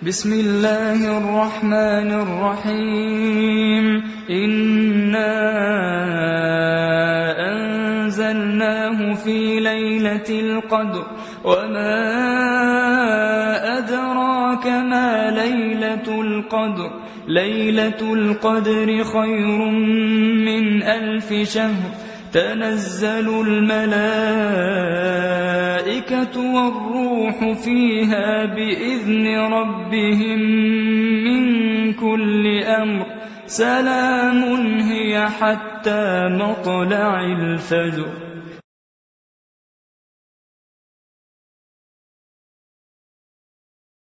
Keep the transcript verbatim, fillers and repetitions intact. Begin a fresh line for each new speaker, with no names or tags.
بسم الله الرحمن الرحيم إنا أنزلناه في ليلة القدر وما أدراك ما ليلة القدر ليلة القدر خير من ألف شهر تنزل الملائكة والروح فيها بإذن ربهم من كل أمر سلام هي حتى مطلع الفجر.